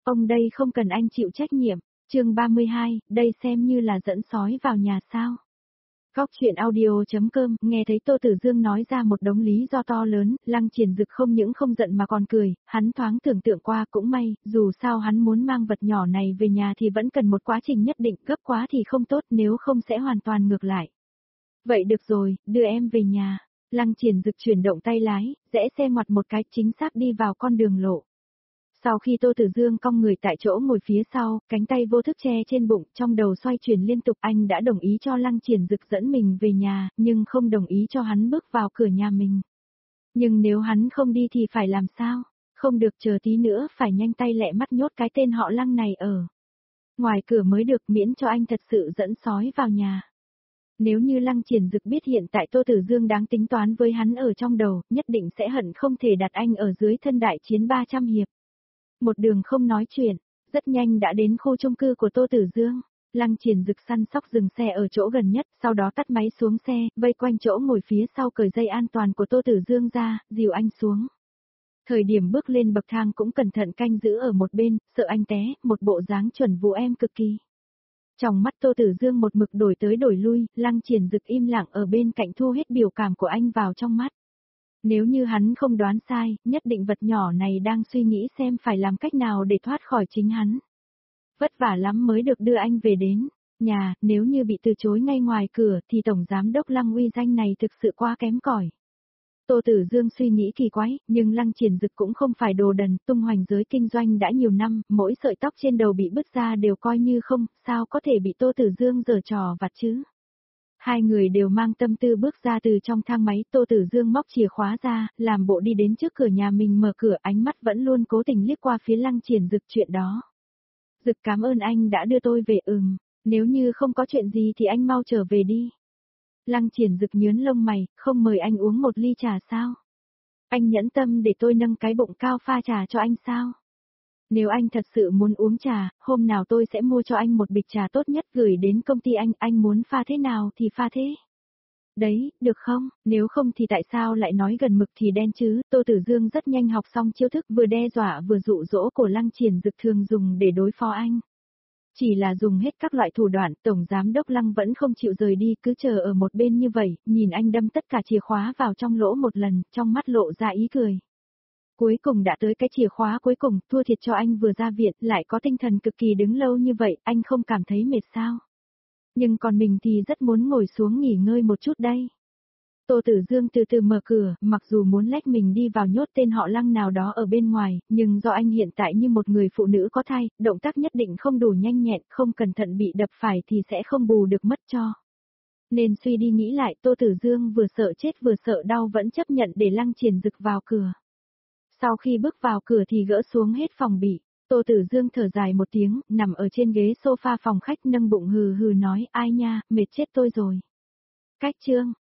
Ông đây không cần anh chịu trách nhiệm. Chương 32, đây xem như là dẫn sói vào nhà sao. Góc chuyện audio.com, nghe thấy Tô Tử Dương nói ra một đống lý do to lớn, Lăng Triển Dực không những không giận mà còn cười, hắn thoáng tưởng tượng qua cũng may, dù sao hắn muốn mang vật nhỏ này về nhà thì vẫn cần một quá trình nhất định, gấp quá thì không tốt, nếu không sẽ hoàn toàn ngược lại. Vậy được rồi, đưa em về nhà. Lăng Triển Dực chuyển động tay lái, rẽ xe ngoặt một cái chính xác đi vào con đường lộ. Sau khi Tô Tử Dương cong người tại chỗ ngồi phía sau, cánh tay vô thức che trên bụng, trong đầu xoay chuyển liên tục, anh đã đồng ý cho Lăng Triển Dực dẫn mình về nhà, nhưng không đồng ý cho hắn bước vào cửa nhà mình. Nhưng nếu hắn không đi thì phải làm sao? Không được, chờ tí nữa phải nhanh tay lẹ mắt nhốt cái tên họ Lăng này ở ngoài cửa mới được, miễn cho anh thật sự dẫn sói vào nhà. Nếu như Lăng Triển Dực biết hiện tại Tô Tử Dương đáng tính toán với hắn ở trong đầu, nhất định sẽ hận không thể đặt anh ở dưới thân đại chiến 300 hiệp. Một đường không nói chuyện, rất nhanh đã đến khu chung cư của Tô Tử Dương. Lăng Triển Dực săn sóc dừng xe ở chỗ gần nhất, sau đó tắt máy xuống xe, vây quanh chỗ ngồi phía sau cởi dây an toàn của Tô Tử Dương ra, dìu anh xuống. Thời điểm bước lên bậc thang cũng cẩn thận canh giữ ở một bên, sợ anh té, một bộ dáng chuẩn vụ em cực kỳ. Trong mắt Tô Tử Dương một mực đổi tới đổi lui, Lăng Triển Dực im lặng ở bên cạnh thu hết biểu cảm của anh vào trong mắt. Nếu như hắn không đoán sai, nhất định vật nhỏ này đang suy nghĩ xem phải làm cách nào để thoát khỏi chính hắn. Vất vả lắm mới được đưa anh về đến nhà, nếu như bị từ chối ngay ngoài cửa thì Tổng Giám đốc Lăng uy danh này thực sự quá kém cỏi. Tô Tử Dương suy nghĩ kỳ quái, nhưng Lăng Triển Dực cũng không phải đồ đần, tung hoành giới kinh doanh đã nhiều năm, mỗi sợi tóc trên đầu bị bứt ra đều coi như không, sao có thể bị Tô Tử Dương giở trò vặt chứ. Hai người đều mang tâm tư bước ra từ trong thang máy, Tô Tử Dương móc chìa khóa ra, làm bộ đi đến trước cửa nhà mình mở cửa, ánh mắt vẫn luôn cố tình liếc qua phía Lăng Triển Dực. Chuyện đó. Dực cảm ơn anh đã đưa tôi về. Nếu như không có chuyện gì thì anh mau trở về đi. Lăng Triển Dực nhướng lông mày, không mời anh uống một ly trà sao? Anh nhẫn tâm để tôi nâng cái bụng cao pha trà cho anh sao? Nếu anh thật sự muốn uống trà, hôm nào tôi sẽ mua cho anh một bịch trà tốt nhất gửi đến công ty anh muốn pha thế nào thì pha thế. Đấy, được không? Nếu không thì tại sao lại nói gần mực thì đen chứ? Tô Tử Dương rất nhanh học xong chiêu thức vừa đe dọa vừa dụ dỗ của Lăng Triển Dực thường dùng để đối phó anh. Chỉ là dùng hết các loại thủ đoạn, Tổng Giám đốc Lăng vẫn không chịu rời đi, cứ chờ ở một bên như vậy, nhìn anh đâm tất cả chìa khóa vào trong lỗ một lần, trong mắt lộ ra ý cười. Cuối cùng đã tới cái chìa khóa cuối cùng, thua thiệt cho anh vừa ra viện, lại có tinh thần cực kỳ đứng lâu như vậy, anh không cảm thấy mệt sao? Nhưng còn mình thì rất muốn ngồi xuống nghỉ ngơi một chút đây. Tô Tử Dương từ từ mở cửa, mặc dù muốn lách mình đi vào nhốt tên họ Lăng nào đó ở bên ngoài, nhưng do anh hiện tại như một người phụ nữ có thai, động tác nhất định không đủ nhanh nhẹn, không cẩn thận bị đập phải thì sẽ không bù được mất cho. Nên suy đi nghĩ lại, Tô Tử Dương vừa sợ chết vừa sợ đau vẫn chấp nhận để Lăng Triển Dực vào cửa. Sau khi bước vào cửa thì gỡ xuống hết phòng bị, Tô Tử Dương thở dài một tiếng, nằm ở trên ghế sofa phòng khách nâng bụng hừ hừ nói, ai nha, mệt chết tôi rồi. Cách chương.